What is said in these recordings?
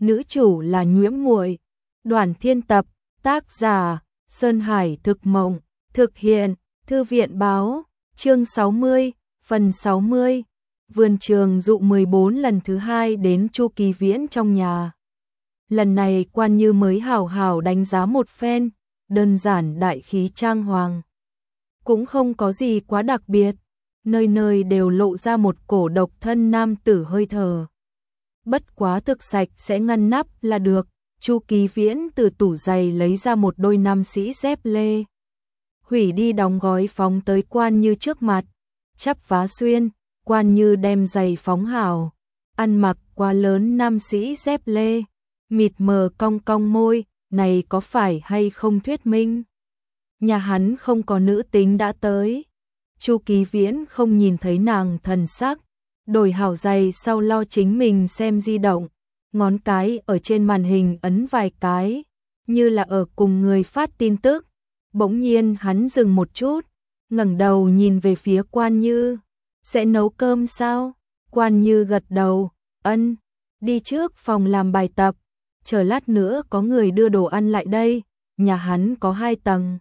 nữ chủ là Nhuễm Muội. Đoàn Thiên Tập, tác giả Sơn Hải Thực Mộng, thực hiện Thư viện Báo, chương 60, phần 60. Vườn Trường Dụ 14 lần thứ 2 đến Chu Kỳ Viễn trong nhà. Lần này Quan Như mới hảo hảo đánh giá một phen, đơn giản đại khí trang hoàng. Cũng không có gì quá đặc biệt, nơi nơi đều lộ ra một cổ độc thân nam tử hơi thở. Bất quá thực sạch sẽ ngăn nắp là được. Chu Kỳ Viễn từ tủ giày lấy ra một đôi nam sĩ dép lê. Hủy đi đóng gói phóng tới Quan Như trước mặt, chắp vá xuyên, Quan Như đem giày phóng hảo, ăn mặc quá lớn nam sĩ dép lê, mịt mờ cong cong môi, này có phải hay không thuyết minh? Nhà hắn không có nữ tính đã tới. Chu Kỳ Viễn không nhìn thấy nàng thần sắc, đổi hảo giày sau lo chính mình xem di động, ngón cái ở trên màn hình ấn vài cái, như là ở cùng người phát tin tức. Bỗng nhiên hắn dừng một chút, ngẩng đầu nhìn về phía Quan Như. Sẽ nấu cơm sao? Quan Như gật đầu, ân, đi trước phòng làm bài tập, chờ lát nữa có người đưa đồ ăn lại đây. Nhà hắn có 2 tầng.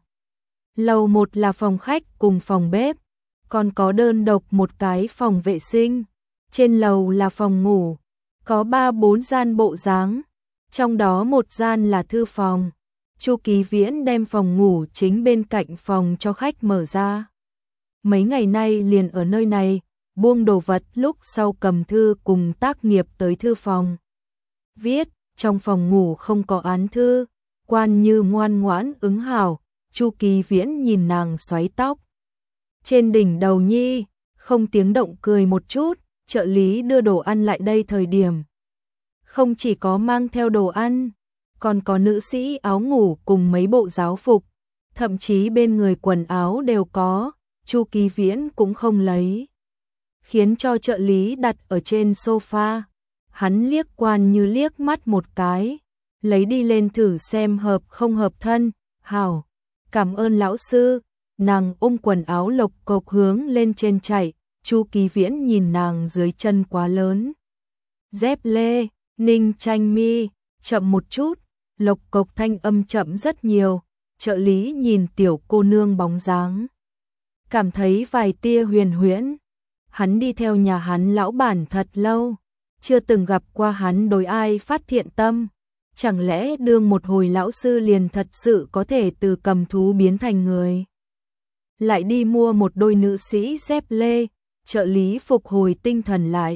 Lầu 1 là phòng khách cùng phòng bếp, còn có đơn độc một cái phòng vệ sinh. Trên lầu là phòng ngủ, có 3-4 gian bộ dáng, trong đó một gian là thư phòng. Chu Kỳ Viễn đem phòng ngủ chính bên cạnh phòng cho khách mở ra. Mấy ngày nay liền ở nơi này, buông đồ vật lúc sau cầm thư cùng tác nghiệp tới thư phòng. Viết, trong phòng ngủ không có án thư. Quan Như ngoan ngoãn ứng hảo. Chu Kỳ Viễn nhìn nàng xoáy tóc trên đỉnh đầu nhi, không tiếng động cười một chút. Trợ lý đưa đồ ăn lại đây thời điểm, không chỉ có mang theo đồ ăn, còn có nữ sĩ áo ngủ cùng mấy bộ giáo phục, thậm chí bên người quần áo đều có. Chu Kỳ Viễn cũng không lấy, khiến cho trợ lý đặt ở trên sofa. Hắn liếc Quan Như liếc mắt một cái, lấy đi lên thử xem hợp không hợp thân. Hảo, cảm ơn lão sư. Nàng ôm quần áo lộc cộc hướng lên trên chạy. Chu Kỳ Viễn nhìn nàng dưới chân quá lớn dép lê, ninh tranh mi, chậm một chút. Lộc cộc thanh âm chậm rất nhiều. Trợ lý nhìn tiểu cô nương bóng dáng, cảm thấy vài tia huyền huyễn. Hắn đi theo nhà hắn lão bản thật lâu, chưa từng gặp qua hắn đối ai phát thiện tâm. Chẳng lẽ đương một hồi lão sư liền thật sự có thể từ cầm thú biến thành người? Lại đi mua một đôi nữ sĩ dép lê. Trợ lý phục hồi tinh thần lại,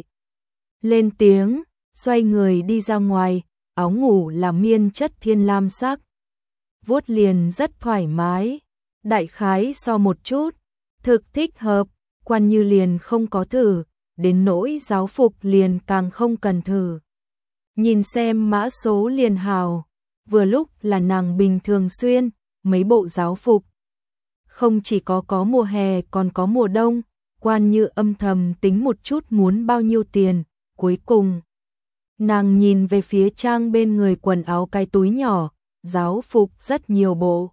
lên tiếng, xoay người đi ra ngoài. Áo ngủ là miên chất thiên lam sắc, vuốt liền rất thoải mái, đại khái so một chút, thực thích hợp. Quan Như liền không có thử, đến nỗi giáo phục liền càng không cần thử. Nhìn xem mã số liền hào, vừa lúc là nàng bình thường xuyên. Mấy bộ giáo phục không chỉ có mùa hè còn có mùa đông. Quan Như âm thầm tính một chút muốn bao nhiêu tiền. Cuối cùng nàng nhìn về phía trang bên người quần áo cái túi nhỏ, giáo phục rất nhiều bộ,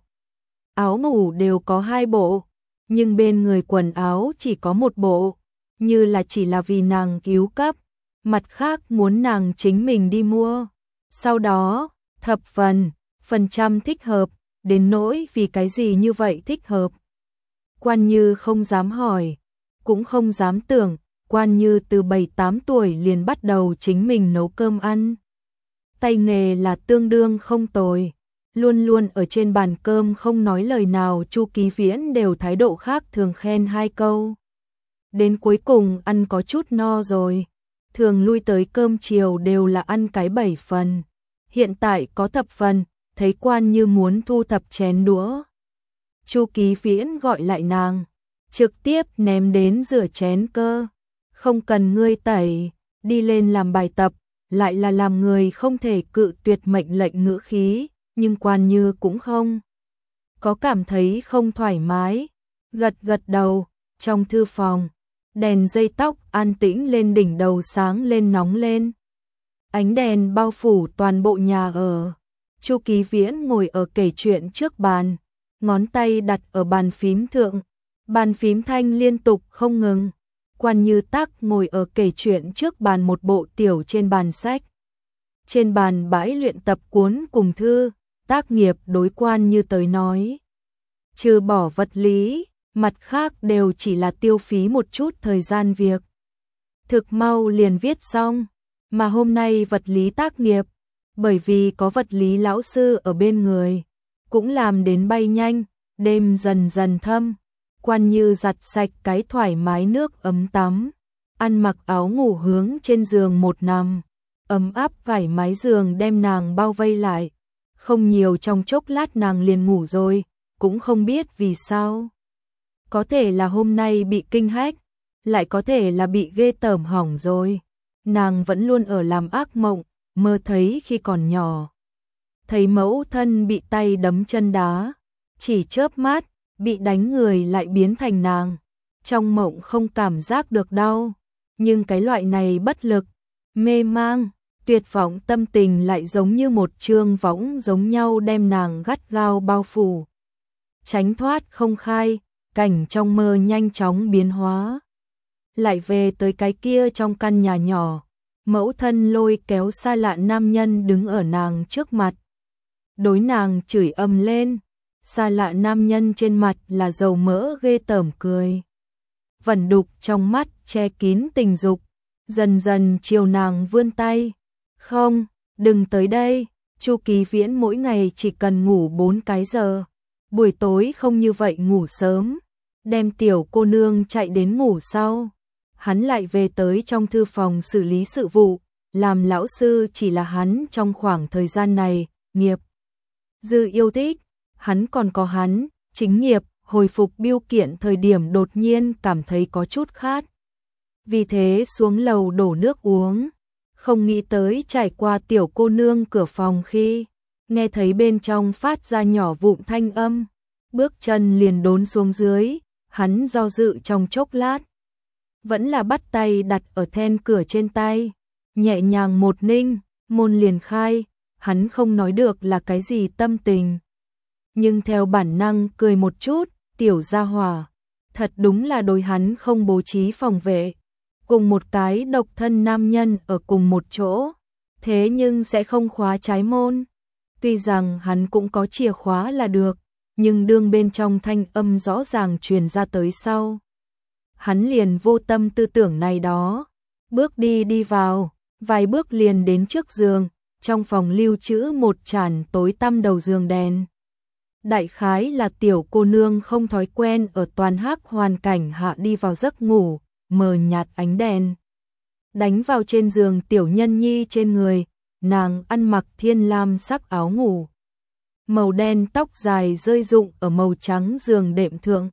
áo ngủ đều có 2 bộ, nhưng bên người quần áo chỉ có 1 bộ, như là chỉ là vì nàng cứu cấp, mặt khác muốn nàng chính mình đi mua. Sau đó, thập phần trăm thích hợp, đến nỗi vì cái gì như vậy thích hợp. Quan Như không dám hỏi, cũng không dám tưởng. Quan Như từ 7-8 tuổi liền bắt đầu chính mình nấu cơm ăn. Tay nghề là tương đương không tồi, luôn luôn ở trên bàn cơm không nói lời nào. Chu Kỳ Viễn đều thái độ khác thường khen 2 câu. Đến cuối cùng ăn có chút no rồi, thường lui tới cơm chiều đều là ăn cái 7 phần. Hiện tại có thập phần, thấy Quan Như muốn thu thập chén đũa. Chu Kỳ Viễn gọi lại nàng, trực tiếp ném đến rửa chén cơ. Không cần ngươi tẩy, đi lên làm bài tập. Lại là làm người không thể cự tuyệt mệnh lệnh ngữ khí, nhưng Quan Như cũng không có cảm thấy không thoải mái, gật gật đầu. Trong thư phòng, đèn dây tóc an tĩnh lên đỉnh đầu sáng lên nóng lên. Ánh đèn bao phủ toàn bộ nhà ở. Chu Kỳ Viễn ngồi ở kể chuyện trước bàn, ngón tay đặt ở bàn phím thượng, bàn phím thanh liên tục không ngừng. Quan Như tắc ngồi ở kể chuyện trước bàn một bộ tiểu trên bàn sách. Trên bàn bãi luyện tập cuốn cùng thư, tác nghiệp đối Quan Như tới nói. Trừ bỏ vật lý, mặt khác đều chỉ là tiêu phí một chút thời gian việc. Thực mau liền viết xong, mà hôm nay vật lý tác nghiệp, bởi vì có vật lý lão sư ở bên người, cũng làm đến bay nhanh, đêm dần dần thâm. Quan Như giặt sạch cái thoải mái nước ấm tắm, ăn mặc áo ngủ hướng trên giường một nằm, ấm áp vải mái giường đem nàng bao vây lại. Không nhiều trong chốc lát nàng liền ngủ rồi, cũng không biết vì sao. Có thể là hôm nay bị kinh hách, lại có thể là bị ghê tởm hỏng rồi. Nàng vẫn luôn ở làm ác mộng, mơ thấy khi còn nhỏ. Thấy mẫu thân bị tay đấm chân đá, chỉ chớp mắt, bị đánh người lại biến thành nàng. Trong mộng không cảm giác được đau, nhưng cái loại này bất lực, mê mang, tuyệt vọng tâm tình lại giống như một chương võng giống nhau đem nàng gắt gao bao phủ. Tránh thoát không khai, cảnh trong mơ nhanh chóng biến hóa. Lại về tới cái kia trong căn nhà nhỏ, mẫu thân lôi kéo xa lạ nam nhân đứng ở nàng trước mặt. Đối nàng chửi ầm lên, xa lạ nam nhân trên mặt là dầu mỡ ghê tởm cười. Vẩn đục trong mắt che kín tình dục, dần dần chiều nàng vươn tay. Không, đừng tới đây, Chu Kỳ Viễn mỗi ngày chỉ cần ngủ 4 cái giờ, buổi tối không như vậy ngủ sớm, đem tiểu cô nương chạy đến ngủ sau. Hắn lại về tới trong thư phòng xử lý sự vụ, làm lão sư chỉ là hắn trong khoảng thời gian này, nghiệp dư yêu thích, hắn còn có hắn, chính nghiệp, hồi phục biêu kiện thời điểm đột nhiên cảm thấy có chút khát. Vì thế xuống lầu đổ nước uống, không nghĩ tới trải qua tiểu cô nương cửa phòng khi, nghe thấy bên trong phát ra nhỏ vụn thanh âm, bước chân liền đốn xuống dưới, hắn do dự trong chốc lát. Vẫn là bắt tay đặt ở then cửa trên tay, nhẹ nhàng một ninh, môn liền khai, hắn không nói được là cái gì tâm tình. Nhưng theo bản năng cười một chút, tiểu gia hỏa, thật đúng là đối hắn không bố trí phòng vệ. Cùng một cái độc thân nam nhân ở cùng một chỗ, thế nhưng sẽ không khóa trái môn. Tuy rằng hắn cũng có chìa khóa là được, nhưng đương bên trong thanh âm rõ ràng truyền ra tới sau. Hắn liền vô tâm tư tưởng này đó, bước đi vào, vài bước liền đến trước giường, trong phòng lưu trữ một chản tối tăm đầu giường đèn. Đại khái là tiểu cô nương không thói quen ở toàn hắc hoàn cảnh hạ đi vào giấc ngủ, mờ nhạt ánh đèn đánh vào trên giường tiểu nhân nhi trên người, nàng ăn mặc thiên lam sắc áo ngủ. Màu đen tóc dài rơi rụng ở màu trắng giường đệm thượng.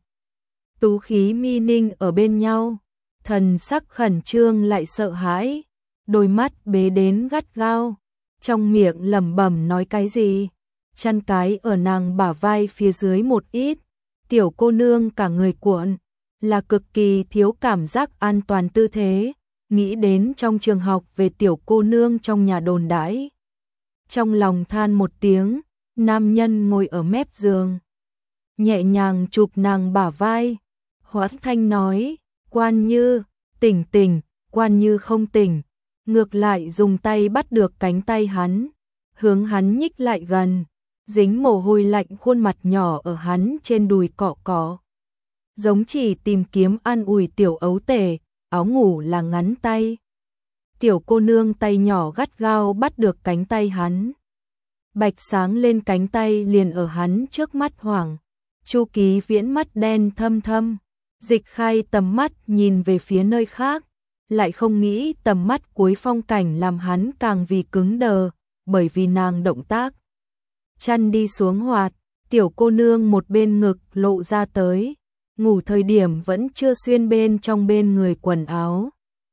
Tú khí mi ninh ở bên nhau, thần sắc khẩn trương lại sợ hãi, đôi mắt bế đến gắt gao, trong miệng lẩm bẩm nói cái gì, chăn cái ở nàng bả vai phía dưới một ít, tiểu cô nương cả người cuộn, là cực kỳ thiếu cảm giác an toàn tư thế, nghĩ đến trong trường học về tiểu cô nương trong nhà đồn đãi. Trong lòng than một tiếng, nam nhân ngồi ở mép giường, nhẹ nhàng chụp nàng bả vai, Hoãn Thanh nói, Quan Như, tỉnh tỉnh, Quan Như không tỉnh, ngược lại dùng tay bắt được cánh tay hắn, hướng hắn nhích lại gần, dính mồ hôi lạnh khuôn mặt nhỏ ở hắn trên đùi cọ cọ. Giống chỉ tìm kiếm an ủi tiểu ấu tể, áo ngủ là ngắn tay. Tiểu cô nương tay nhỏ gắt gao bắt được cánh tay hắn. Bạch sáng lên cánh tay liền ở hắn trước mắt hoảng. Chu Ký Viễn mắt đen thâm thâm, dịch khai tầm mắt nhìn về phía nơi khác, lại không nghĩ tầm mắt cuối phong cảnh làm hắn càng vì cứng đờ, bởi vì nàng động tác. Chăn đi xuống hoạt, tiểu cô nương một bên ngực lộ ra tới, ngủ thời điểm vẫn chưa xuyên bên trong bên người quần áo.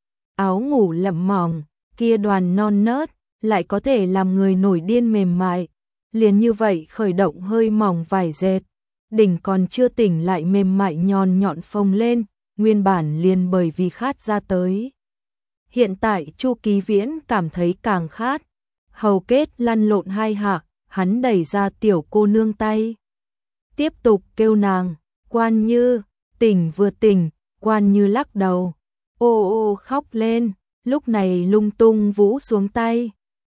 Áo ngủ lậm mỏng, kia đoàn non nớt, lại có thể làm người nổi điên mềm mại, liền như vậy khởi động hơi mỏng vải dệt, đỉnh còn chưa tỉnh lại mềm mại nhọn nhọn phồng lên, nguyên bản liền bởi vì khát ra tới. Hiện tại Chu Ký Viễn cảm thấy càng khát, hầu kết lăn lộn hai hạ, hắn đẩy ra tiểu cô nương tay. Tiếp tục kêu nàng, Quan Như, tỉnh vừa tỉnh, Quan Như lắc đầu, ô ô khóc lên, lúc này lung tung vũ xuống tay,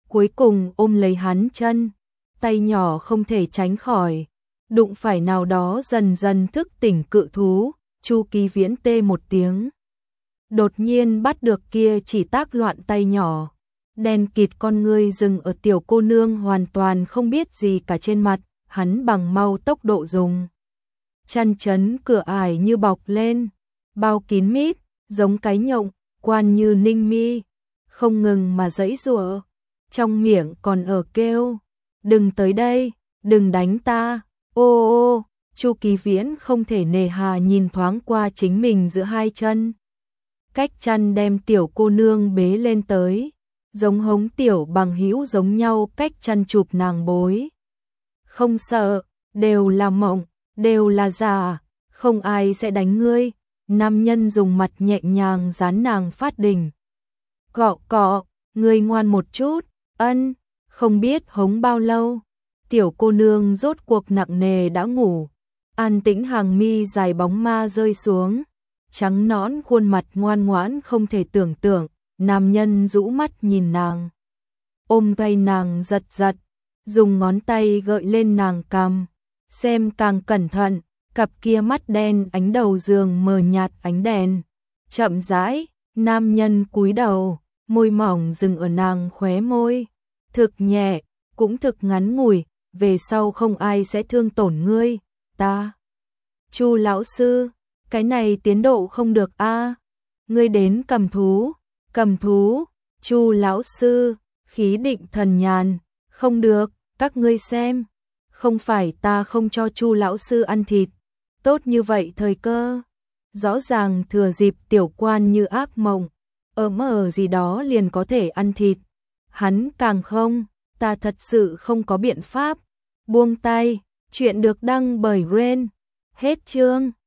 cuối cùng ôm lấy hắn chân, tay nhỏ không thể tránh khỏi, đụng phải nào đó dần dần thức tỉnh cự thú, Chu Kỳ Viễn tê một tiếng. Đột nhiên bắt được kia chỉ tác loạn tay nhỏ, đen kịt con ngươi dừng ở tiểu cô nương hoàn toàn không biết gì cả trên mặt, hắn bằng mau tốc độ dùng. Chăn chấn cửa ải như bọc lên, bao kín mít, giống cái nhộng, quan như ninh mi, không ngừng mà giãy giụa, trong miệng còn ở kêu, đừng tới đây, đừng đánh ta, ô ô, Chu Kỳ Viễn không thể nề hà nhìn thoáng qua chính mình giữa hai chân. Cách chăn đem tiểu cô nương bế lên tới, giống hống tiểu bằng hữu giống nhau cách chăn chụp nàng bối. Không sợ, đều là mộng, đều là giả, không ai sẽ đánh ngươi. Nam nhân dùng mặt nhẹ nhàng dán nàng phát đỉnh. Cọ cọ, ngươi ngoan một chút, ân, không biết hống bao lâu. Tiểu cô nương rốt cuộc nặng nề đã ngủ, an tĩnh hàng mi dài bóng ma rơi xuống, trắng nõn khuôn mặt ngoan ngoãn không thể tưởng tượng, nam nhân rũ mắt nhìn nàng, ôm vai nàng giật giật, dùng ngón tay gợi lên nàng cằm, xem càng cẩn thận, cặp kia mắt đen ánh đầu giường mờ nhạt ánh đèn, chậm rãi, nam nhân cúi đầu, môi mỏng dừng ở nàng khóe môi, thực nhẹ, cũng thực ngắn ngủi, về sau không ai sẽ thương tổn ngươi, ta. Chu lão sư, cái này tiến độ không được a. Ngươi đến cầm thú, Chu lão sư, khí định thần nhàn, không được, các ngươi xem, không phải ta không cho Chu lão sư ăn thịt, tốt như vậy thời cơ, rõ ràng thừa dịp tiểu quan như ác mộng, ở gì đó liền có thể ăn thịt, hắn càng không, ta thật sự không có biện pháp, buông tay, chuyện được đăng bởi Ren, hết chương.